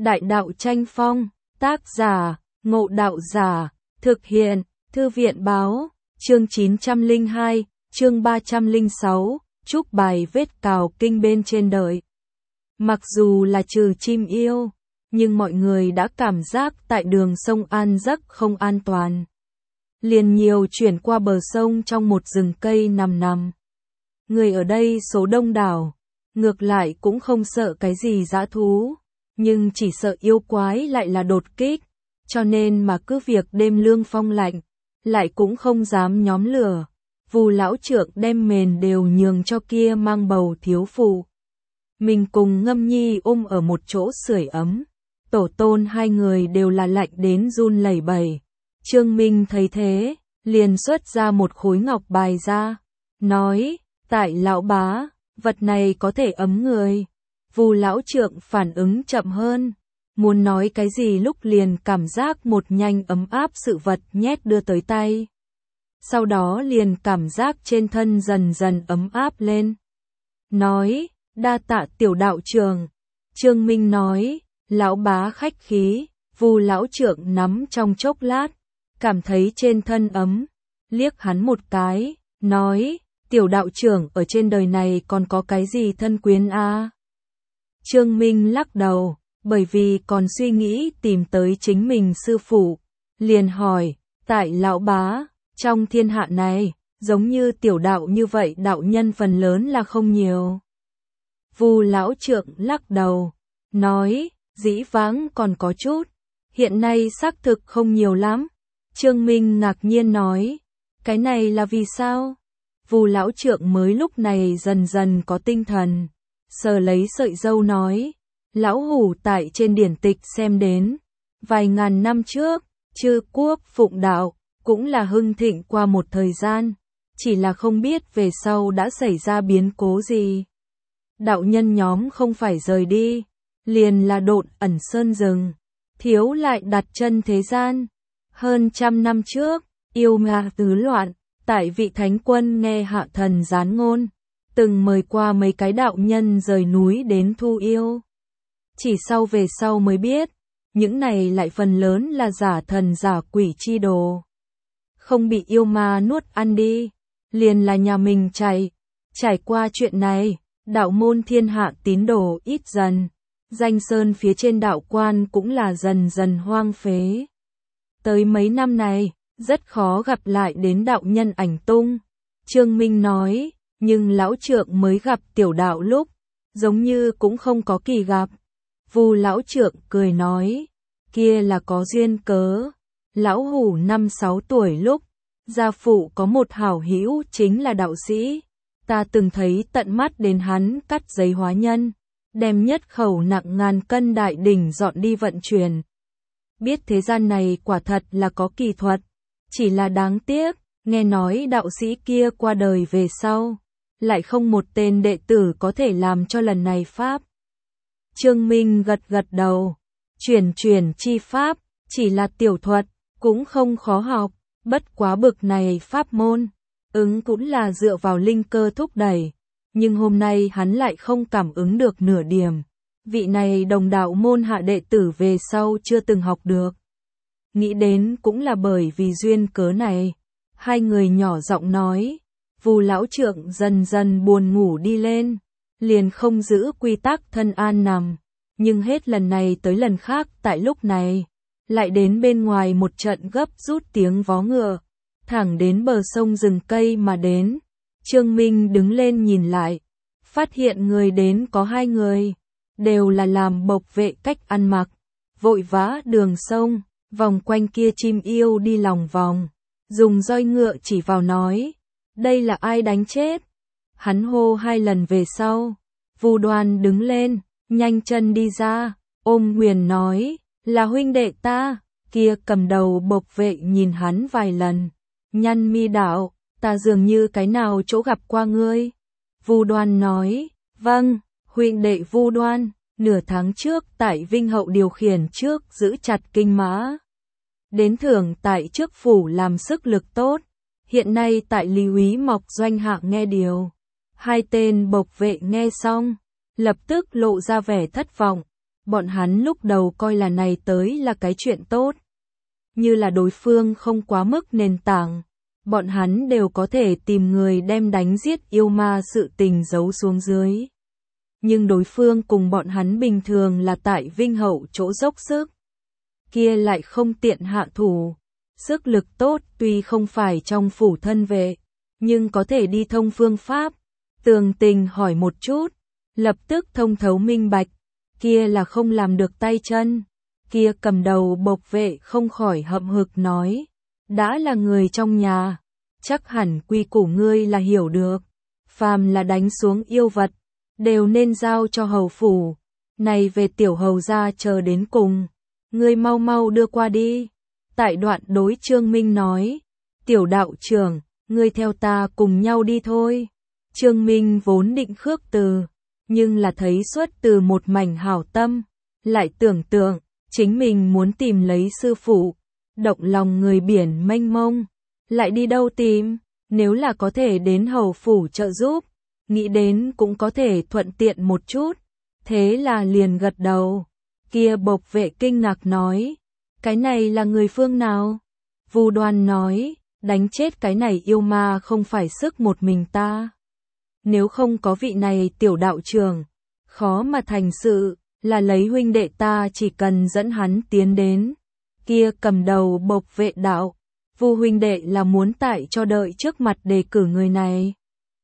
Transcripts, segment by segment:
Đại đạo tranh phong, tác giả, Ngộ Đạo Giả, thực hiện, Thư viện báo, chương 902, chương 306, chúc bài vết cào kinh bên trên đời. Mặc dù là trừ chim yêu, nhưng mọi người đã cảm giác tại đường sông An Giấc không an toàn. Liền nhiều chuyển qua bờ sông trong một rừng cây nằm. Người ở đây số đông đảo, ngược lại cũng không sợ cái gì dã thú, nhưng chỉ sợ yêu quái lại là đột kích, cho nên mà cứ việc đêm lương phong lạnh, lại cũng không dám nhóm lửa. Vu lão trượng đem mền đều nhường cho kia mang bầu thiếu phụ. Mình cùng Ngâm Nhi ở một chỗ sưởi ấm. Tổ tôn hai người đều là lạnh đến run lẩy bẩy. Trương Minh thấy thế, liền xuất ra một khối ngọc bài ra, nói: "Tại lão bá, vật này có thể ấm người." Vu lão trượng phản ứng chậm hơn, muốn nói cái gì lúc liền cảm giác một nhanh ấm áp sự vật nhét đưa tới tay. Sau đó liền cảm giác trên thân dần dần ấm áp lên. Nói: "Đa tạ tiểu đạo trường." Trương Minh nói: "Lão bá khách khí." Vu lão trượng nắm trong chốc lát, cảm thấy trên thân ấm, liếc hắn một cái, nói: "Tiểu đạo trưởng ở trên đời này còn có cái gì thân quyến a?" Trương Minh lắc đầu, bởi vì còn suy nghĩ tìm tới chính mình sư phụ, liền hỏi: "Tại lão bá, trong thiên hạ này, giống như tiểu đạo như vậy đạo nhân phần lớn là không nhiều." Vu lão trượng lắc đầu, nói: "Dĩ vãng còn có chút, hiện nay xác thực không nhiều lắm." Trương Minh ngạc nhiên nói: "Cái này là vì sao?" Vu lão trượng mới lúc này dần dần có tinh thần, sờ lấy sợi râu nói: "Lão hủ tại trên điển tịch xem đến, vài ngàn năm trước, Chư quốc phụng đạo cũng là hưng thịnh qua một thời gian, chỉ là không biết về sau đã xảy ra biến cố gì. Đạo nhân nhóm không phải rời đi, liền là độn ẩn sơn rừng, thiếu lại đặt chân thế gian. Hơn 100 năm trước, yêu ma tứ loạn, tại vị thánh quân nghe hạ thần gián ngôn, từng mời qua mấy cái đạo nhân rời núi đến thu yêu. Chỉ về sau mới biết, những này lại phần lớn là giả thần giả quỷ chi đồ. Không bị yêu ma nuốt ăn đi, liền là nhà mình chạy. Trải qua chuyện này, đạo môn thiên hạ tín đồ ít dần, danh sơn phía trên đạo quan cũng là dần dần hoang phế. Tới mấy năm này, rất khó gặp lại đến đạo nhân ảnh tung." Trương Minh nói: "Nhưng lão trượng mới gặp tiểu đạo lúc, giống như cũng không có kỳ gặp." Vu lão trượng cười nói: "Kia là có duyên cớ. Lão hủ 5-6 tuổi lúc, gia phụ có một hảo hữu chính là đạo sĩ, ta từng thấy tận mắt đến hắn cắt giấy hóa nhân, đem nhất khẩu nặng ngàn cân đại đỉnh dọn đi vận chuyển. Biết thế gian này quả thật là có kỳ thuật, chỉ là đáng tiếc, nghe nói đạo sĩ kia qua đời về sau, lại không một tên đệ tử có thể làm cho lần này pháp." Trương Minh gật gật đầu, chuyển chi pháp, chỉ là tiểu thuật, cũng không khó học, bất quá bực này pháp môn, cũng là dựa vào linh cơ thúc đẩy, nhưng hôm nay hắn lại không cảm ứng được nửa điểm. Vị này đồng đạo môn hạ đệ tử về sau chưa từng học được. Nghĩ đến cũng là bởi vì duyên cớ này, hai người nhỏ giọng nói. Vu lão trượng dần dần buồn ngủ đi lên, liền không giữ quy tắc thân an nằm, nhưng hết lần này tới lần khác tại lúc này, lại đến bên ngoài một trận gấp rút tiếng vó ngựa, thẳng đến bờ sông rừng cây mà đến. Trương Minh đứng lên nhìn lại, phát hiện người đến có 2 người, đều là làm bộc vệ cách ăn mặc, vội vã đường sông, vòng quanh kia chim yêu đi lòng vòng, dùng roi ngựa chỉ vào nói: "Đây là ai đánh chết?" Hắn hô 2 lần về sau, Vu Đoan đứng lên, nhanh chân đi ra, ôm quyền nói: "Là huynh đệ ta." Kia cầm đầu bộc vệ nhìn hắn vài lần, nhăn mi đạo: "Ta dường như cái nào chỗ gặp qua ngươi." Vu Đoan nói: "Vâng, huynh đệ Vu Đoan, nửa tháng trước tại Vinh Hậu điều khiển trước giữ chặt kinh mã. Đến thưởng tại trước phủ làm sức lực tốt, hiện nay tại Lý Úy Mộc doanh hạ nghe điều." 2 tên bộc vệ nghe xong, lập tức lộ ra vẻ thất vọng, Bọn hắn lúc đầu coi là này tới là cái chuyện tốt. Như là đối phương không quá mức nền tảng, bọn hắn đều có thể tìm người đem đánh giết yêu ma sự tình giấu xuống dưới. Nhưng đối phương cùng bọn hắn bình thường là tại Vinh Hậu chỗ dốc sức. Kia lại không tiện hạ thủ. Sức lực tốt tuy không phải trong phủ thân vệ, nhưng có thể đi thông phương pháp. Tường tình hỏi một chút, lập tức thông thấu minh bạch. Kia là không làm được tay chân. Kia cầm đầu bộc vệ không khỏi hậm hực nói. Đã là người trong nhà, chắc hẳn quy củ ngươi là hiểu được. Phàm là đánh xuống yêu vật, đều nên giao cho hầu phủ. Này về tiểu hầu gia chờ đến cùng, ngươi mau mau đưa qua đi. Tại đoạn đối Trương Minh nói, tiểu đạo trưởng, ngươi theo ta cùng nhau đi thôi. Trương Minh vốn định khước từ, nhưng là thấy xuất từ một mảnh hảo tâm, lại tưởng tượng, chính mình muốn tìm lấy sư phụ, động lòng người biển mênh mông, lại đi đâu tìm, nếu là có thể đến hầu phủ trợ giúp, nghĩ đến cũng có thể thuận tiện một chút, thế là liền gật đầu. Kia bộc vệ kinh ngạc nói, cái này là người phương nào? Vu Đoan nói, đánh chết cái này yêu ma không phải sức một mình ta. Nếu không có vị này tiểu đạo trưởng, khó mà thành sự, là lấy huynh đệ ta chỉ cần dẫn hắn tiến đến. Kia cầm đầu bộc vệ đạo, Vu huynh đệ là muốn tại cho đợi trước mặt đề cử người này.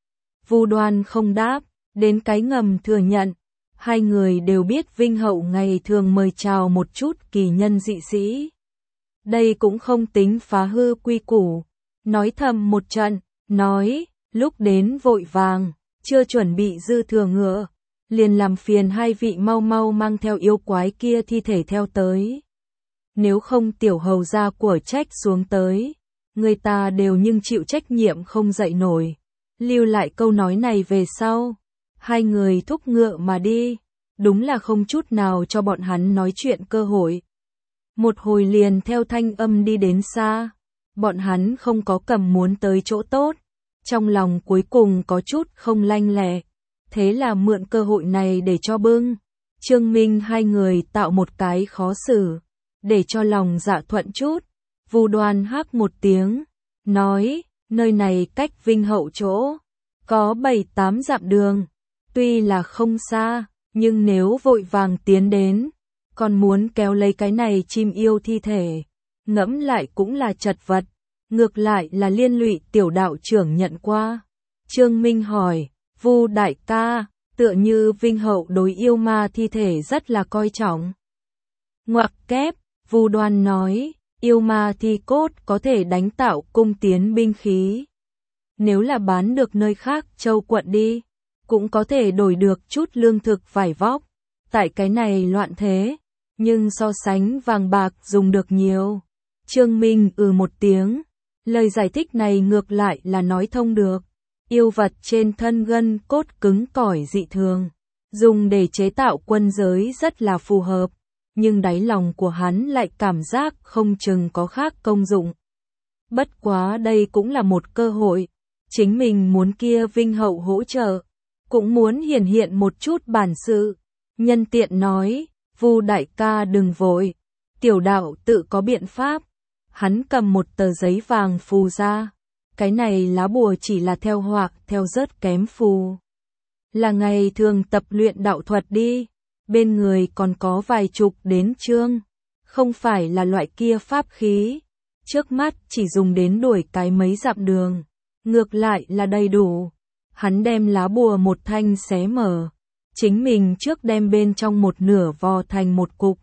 Vu Đoan không đáp, đến cái ngầm thừa nhận. Hai người đều biết Vinh Hậu ngày thường mời chào một chút kỳ nhân dị sĩ. Đây cũng không tính phá hư quy củ. Nói thầm một trận, nói, lúc đến vội vàng, chưa chuẩn bị dư thừa ngựa, liền làm phiền hai vị mau mau mang theo yêu quái kia thi thể theo tới. Nếu không tiểu hầu gia của trách xuống tới, người ta đều nhưng chịu trách nhiệm không dậy nổi. Lưu lại câu nói này về sau, hai người thúc ngựa mà đi, đúng là không chút nào cho bọn hắn nói chuyện cơ hội. Một hồi liền theo thanh âm đi đến xa, bọn hắn không có cầm muốn tới chỗ tốt, trong lòng cuối cùng có chút không lanh lẹ, thế là mượn cơ hội này để cho bưng. Trương Minh hai người tạo một cái khó xử, để cho lòng dạ thuận chút. Vu Đoan hắc một tiếng, nói, nơi này cách Vinh Hậu chỗ, có 7-8 dặm đường, tuy là không xa, nhưng nếu vội vàng tiến đến, còn muốn kéo lấy cái này chim yêu thi thể, ngẫm lại cũng là chật vật, ngược lại là liên lụy tiểu đạo trưởng nhận qua. Trương Minh hỏi, Vu đại ca, tựa như Vinh Hậu đối yêu ma thi thể rất là coi trọng. Ngoặc kép, Vu Đoan nói, yêu ma thi cốt có thể đánh tạo cung tiến binh khí. Nếu là bán được nơi khác châu quận đi, cũng có thể đổi được chút lương thực vải vóc. Tại cái này loạn thế, nhưng so sánh vàng bạc dùng được nhiều. Trương Minh một tiếng, lời giải thích này ngược lại là nói thông được. Yêu vật trên thân gân cốt cứng cỏi dị thường, dùng để chế tạo quân giới rất là phù hợp, nhưng đáy lòng của hắn lại cảm giác không chừng có khác công dụng. Bất quá đây cũng là một cơ hội, chính mình muốn kia Vinh Hậu hỗ trợ, cũng muốn hiển hiện một chút bản sự. Nhân tiện nói, Vu đại ca đừng vội, tiểu đạo tự có biện pháp. Hắn cầm một tờ giấy vàng phù ra, cái này lá bùa chỉ là theo hoặc theo rớt kém phù. Là ngày thường tập luyện đạo thuật đi, bên người còn có vài chục đến chương, không phải là loại kia pháp khí, trước mắt chỉ dùng đến đuổi cái mấy dặm đường, ngược lại là đầy đủ. Hắn đem lá bùa một thanh xé mở, chính mình trước đem bên trong một nửa vò thành một cục,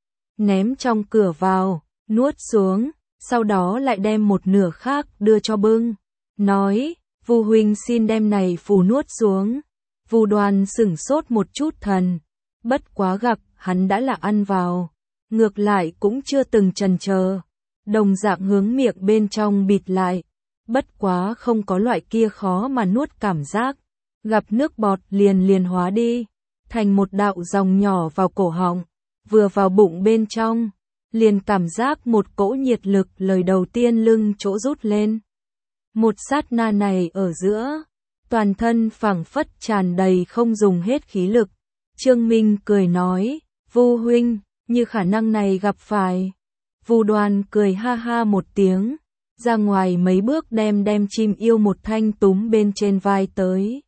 ném trong cửa vào, nuốt xuống, sau đó lại đem một nửa khác đưa cho bưng, nói, Vu huynh xin đem này phù nuốt xuống. Vu Đoan sửng sốt một chút thần, bất quá gặp hắn đã là ăn vào, ngược lại cũng chưa từng chần chờ, đồng dạng hướng miệng bên trong bịt lại, bất quá không có loại kia khó mà nuốt cảm giác, gặp nước bọt liền hóa đi, thành một đạo dòng nhỏ vào cổ họng, vừa vào bụng bên trong, liền cảm giác một cỗ nhiệt lực lời đầu tiên lưng chỗ rút lên. Một sát na này ở giữa, toàn thân phảng phất tràn đầy không dùng hết khí lực. Trương Minh cười nói, Vu huynh, như khả năng này gặp phải. Vu Đoan cười ha ha một tiếng, ra ngoài mấy bước đem chim yêu một thanh túm bên trên vai tới.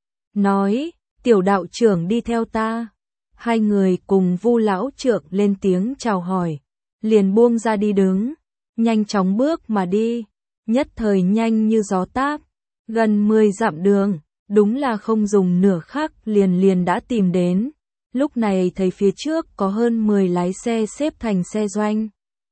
Nói, tiểu đạo trưởng đi theo ta. Hai người cùng Vu lão trưởng lên tiếng chào hỏi, liền buông ra đi đứng, nhanh chóng bước mà đi, nhất thời nhanh như gió táp, gần 10 dặm đường, đúng là không dùng nửa khắc liền đã tìm đến. Lúc này thấy phía trước có hơn 10 lái xe xếp thành xe doanh.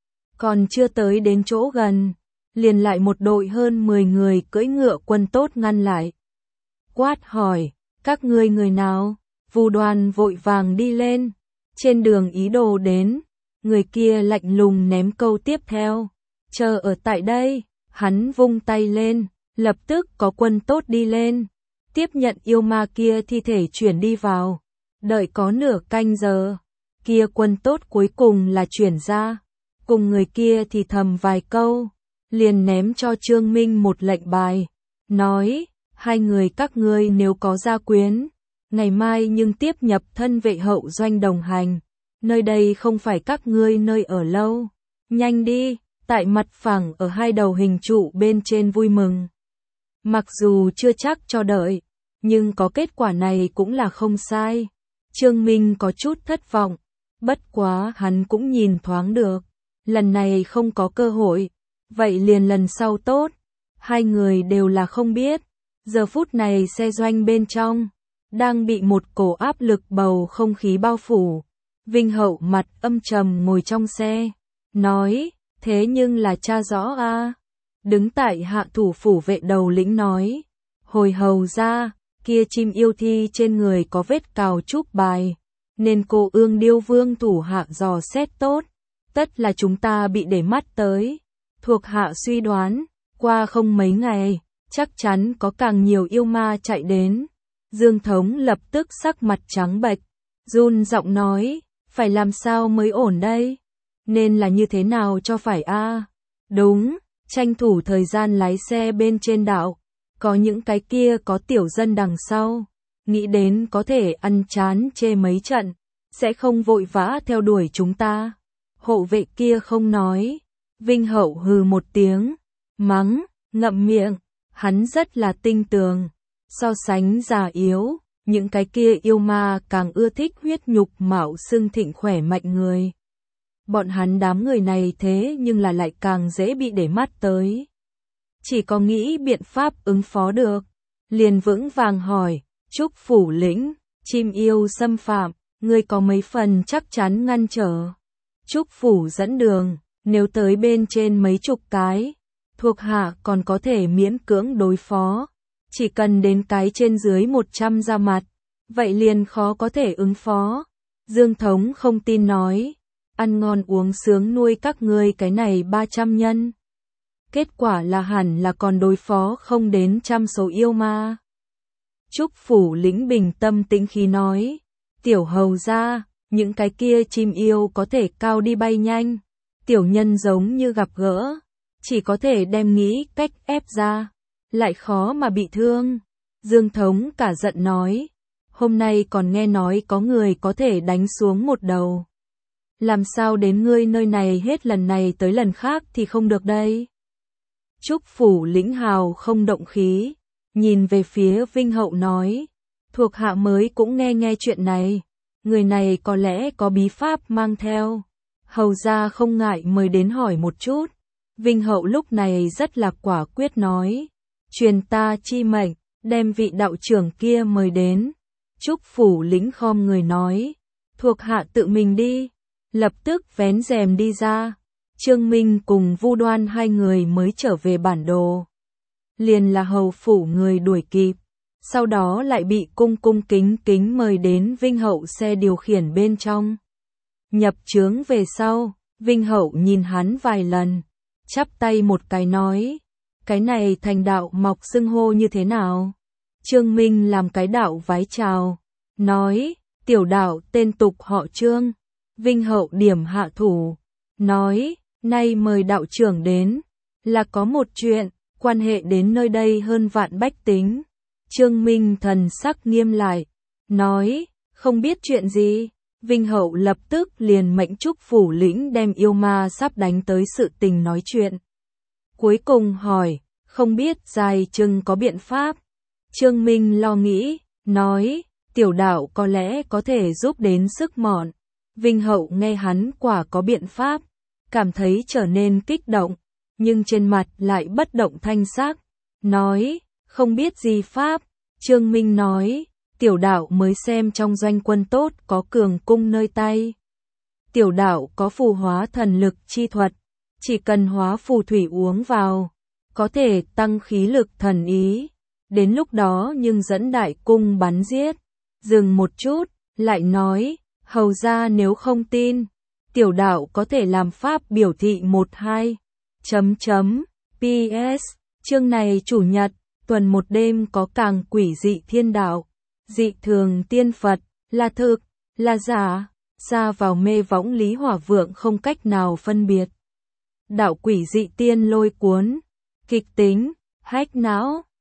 Còn chưa tới đến chỗ gần, liền lại một đội hơn 10 người cưỡi ngựa quân tốt ngăn lại. Quát hỏi, các ngươi người nào? Vu Đoan vội vàng đi lên, trên đường ý đồ đến, người kia lạnh lùng ném câu tiếp theo, chờ ở tại đây. Hắn vung tay lên, lập tức có quân tốt đi lên, tiếp nhận yêu ma kia thi thể chuyển đi vào. Đợi có nửa canh giờ, kia quân tốt cuối cùng là chuyển ra, cùng người kia thì thầm vài câu, liền ném cho Trương Minh một lệnh bài, nói, hai người các ngươi nếu có gia quyến, ngày mai nhưng tiếp nhập thân vệ hậu doanh đồng hành, nơi đây không phải các ngươi nơi ở lâu, nhanh đi. Tại mặt phẳng ở hai đầu hình trụ bên trên vui mừng. Mặc dù chưa chắc cho đợi, nhưng có kết quả này cũng là không sai. Trương Minh có chút thất vọng, bất quá hắn cũng nhìn thoáng được, lần này không có cơ hội, vậy liền lần sau tốt. Hai người đều là không biết, giờ phút này xe doanh bên trong, đang bị một cổ áp lực bầu không khí bao phủ. Vinh Hậu mặt âm trầm ngồi trong xe, nói, thế nhưng là cha rõ a. Đứng tại hạ thủ phủ vệ đầu lĩnh nói, hồi hầu ra, kia chim yêu thi trên người có vết cào trúc bài, nên cô ương điêu vương thủ hạ dò xét tốt, tất là chúng ta bị để mắt tới. Thuộc hạ suy đoán, qua không mấy ngày, chắc chắn có càng nhiều yêu ma chạy đến. Dương Thống lập tức sắc mặt trắng bệch, run giọng nói, phải làm sao mới ổn đây? Nên là như thế nào cho phải a? Đúng, tranh thủ thời gian lái xe bên trên đạo, có những cái kia có tiểu dân đằng sau, nghĩ đến có thể ăn chán chê mấy trận, sẽ không vội vã theo đuổi chúng ta. Hộ vệ kia không nói, Vinh Hậu hừ một tiếng, mắng, ngậm miệng, hắn rất là tinh tường, so sánh già yếu, những cái kia yêu ma càng ưa thích huyết nhục mạo xương thịnh khỏe mạnh người. Bọn hắn đám người này thế nhưng là lại càng dễ bị để mắt tới. Chỉ có nghĩ biện pháp ứng phó được, liền vững vàng hỏi, Trúc phủ lĩnh, chim yêu xâm phạm, ngươi có mấy phần chắc chắn ngăn trở. Trúc phủ dẫn đường, nếu tới bên trên mấy chục cái, thuộc hạ còn có thể miễn cưỡng đối phó, chỉ cần đến cái trên dưới 100 ra mặt, vậy liền khó có thể ứng phó. Dương Thống không tin nói, ăn ngon uống sướng nuôi các ngươi cái này 300 nhân. Kết quả là hẳn là còn đối phó không đến trăm số yêu ma. Trúc phủ lĩnh bình tâm tĩnh khí nói, tiểu hầu ra, những cái kia chim yêu có thể cao đi bay nhanh, tiểu nhân giống như gặp gỡ, chỉ có thể đem nghĩ cách ép ra, lại khó mà bị thương. Dương Thống cả giận nói, hôm nay còn nghe nói có người có thể đánh xuống một đầu. Làm sao đến ngươi nơi này hết lần này tới lần khác thì không được đây? Trúc phủ lĩnh hào không động khí, nhìn về phía Vinh Hậu nói, thuộc hạ mới cũng nghe chuyện này, người này có lẽ có bí pháp mang theo, hầu ra không ngại mời đến hỏi một chút. Vinh Hậu lúc này rất là quả quyết nói, truyền ta chi mệnh, đem vị đạo trưởng kia mời đến. Trúc phủ lĩnh khom người nói, thuộc hạ tự mình đi, lập tức vén rèm đi ra. Trương Minh cùng Vu Đoan hai người mới trở về bản đồ. Liền là hầu phủ người đuổi kịp, sau đó lại bị cung kính mời đến Vinh Hậu xe điều khiển bên trong. Nhập chướng về sau, Vinh Hậu nhìn hắn vài lần, chắp tay một cái nói, cái này thành đạo mọc xưng hô như thế nào? Trương Minh làm cái đạo vái chào, nói, tiểu đạo tên tục họ Trương. Vinh Hậu điểm hạ thủ, nói, nay mời đạo trưởng đến, là có một chuyện, quan hệ đến nơi đây hơn vạn bách tính. Trương Minh thần sắc nghiêm lại, nói, không biết chuyện gì. Vinh Hậu lập tức liền mệnh Trúc phủ lĩnh đem yêu ma sắp đánh tới sự tình nói chuyện. Cuối cùng hỏi, không biết Giai Trưng có biện pháp. Trương Minh lo nghĩ, nói, tiểu đạo có lẽ có thể giúp đến sức mọn. Vinh Hậu nghe hắn quả có biện pháp, cảm thấy trở nên kích động, nhưng trên mặt lại bất động thanh sắc, nói, không biết gì pháp. Trương Minh nói, tiểu đạo mới xem trong doanh quân tốt có cường cung nơi tay. Tiểu đạo có phù hóa thần lực chi thuật, chỉ cần hóa phù thủy uống vào, có thể tăng khí lực thần ý. Đến lúc đó nhưng dẫn đại cung bắn giết. Dừng một chút, lại nói, hầu ra nếu không tin, tiểu đạo có thể làm pháp biểu thị 1-2. PS, chương này chủ nhật, tuần một đêm có càng quỷ dị thiên đạo, dị thường tiên Phật, là thực, là giả, xa vào mê võng Lý Hỏa Vượng không cách nào phân biệt. Đạo quỷ dị tiên lôi cuốn, kịch tính, hách não.